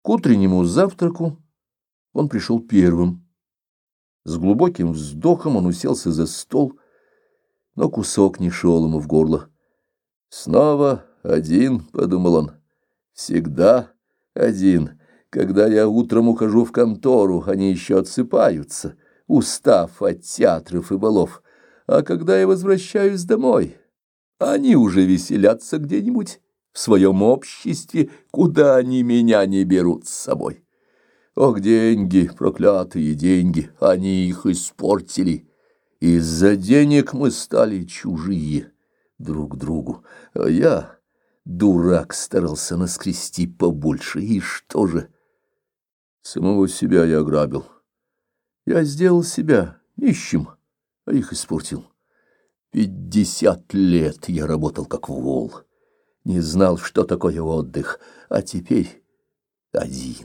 К утреннему завтраку он пришел первым. С глубоким вздохом он уселся за стол, но кусок не шел ему в горло. «Снова один», — подумал он, — «всегда один. Когда я утром ухожу в контору, они еще отсыпаются, устав от театров и балов, а когда я возвращаюсь домой, они уже веселятся где-нибудь в своем обществе, куда они меня не берут с собой. Ох, деньги, проклятые деньги, они их испортили. Из-за денег мы стали чужие друг другу, а я, дурак, старался наскрести побольше, и что же? Самого себя я ограбил. Я сделал себя нищим, а их испортил. 50 лет я работал как вол, не знал, что такое отдых, а теперь один.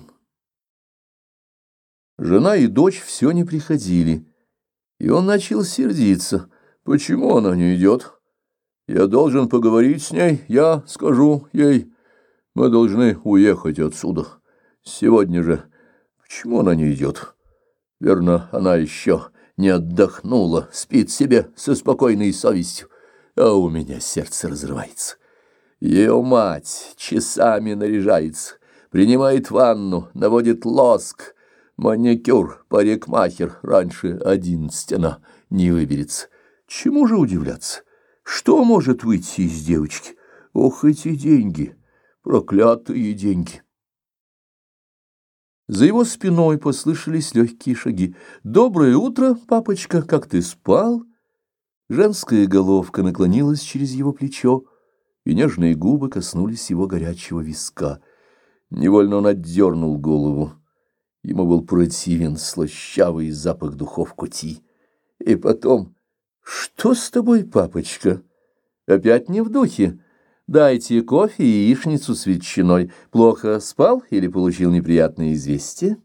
Жена и дочь все не приходили, и он начал сердиться. Почему она не идет? Я должен поговорить с ней, я скажу ей, мы должны уехать отсюда. Сегодня же. Почему она не идет? Верно, она еще не отдохнула, спит себе со спокойной совестью, а у меня сердце разрывается. Ее мать часами наряжается, принимает ванну, наводит лоск, маникюр, парикмахер, раньше 11 она не выберется. Чему же удивляться? Что может выйти из девочки? Ох, эти деньги, проклятые деньги! За его спиной послышались легкие шаги. «Доброе утро, папочка, как ты спал?» Женская головка наклонилась через его плечо, и нежные губы коснулись его горячего виска. Невольно он отдернул голову. Ему был противен слащавый запах духов Кути. И потом: «Что с тобой, папочка? Опять не в духе? Дайте кофе и яичницу с ветчиной. Плохо спал или получил неприятное известие?»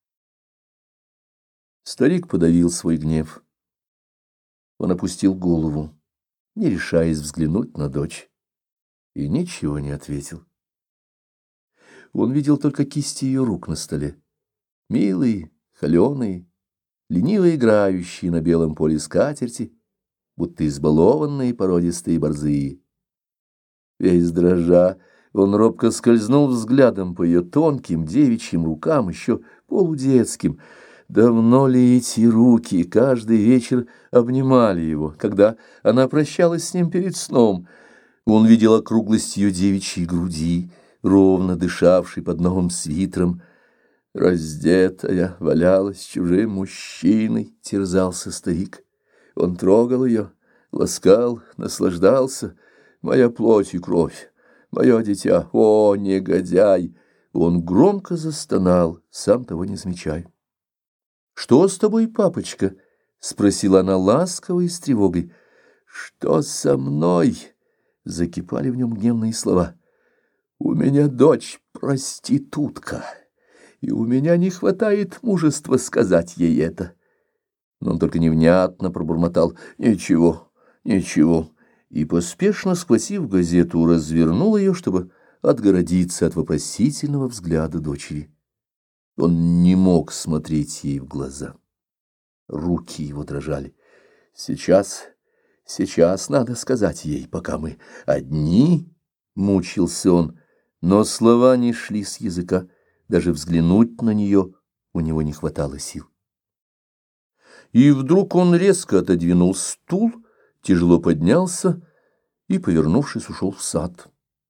Старик подавил свой гнев. Он опустил голову, не решаясь взглянуть на дочь, и ничего не ответил. Он видел только кисти ее рук на столе, милые, холеные, лениво играющие на белом поле скатерти, будто избалованные породистые борзые. Весь дрожа, он робко скользнул взглядом по ее тонким девичьим рукам, еще полудетским. Давно ли эти руки каждый вечер обнимали его, когда она прощалась с ним перед сном? Он видел округлость ее девичьей груди, ровно дышавшей под новым свитером. Раздетая, валялась чужим мужчиной, терзался старик. Он трогал ее, ласкал, наслаждался. «Моя плоть и кровь, мое дитя, о, негодяй!» Он громко застонал, сам того не замечая. «Что с тобой, папочка?» — спросила она ласково и с тревогой. «Что со мной?» — закипали в нем гневные слова. «У меня дочь проститутка, и у меня не хватает мужества сказать ей это». Но он только невнятно пробормотал: «Ничего, ничего», и, поспешно схватив газету, развернул ее, чтобы отгородиться от вопросительного взгляда дочери. Он не мог смотреть ей в глаза. Руки его дрожали. «Сейчас надо сказать ей, пока мы одни», — мучился он, но слова не шли с языка, даже взглянуть на нее у него не хватало сил. И вдруг он резко отодвинул стул, тяжело поднялся и, повернувшись, ушел в сад.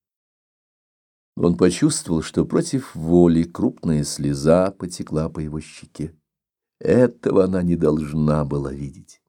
Он почувствовал, что против воли крупная слеза потекла по его щеке. Этого она не должна была видеть.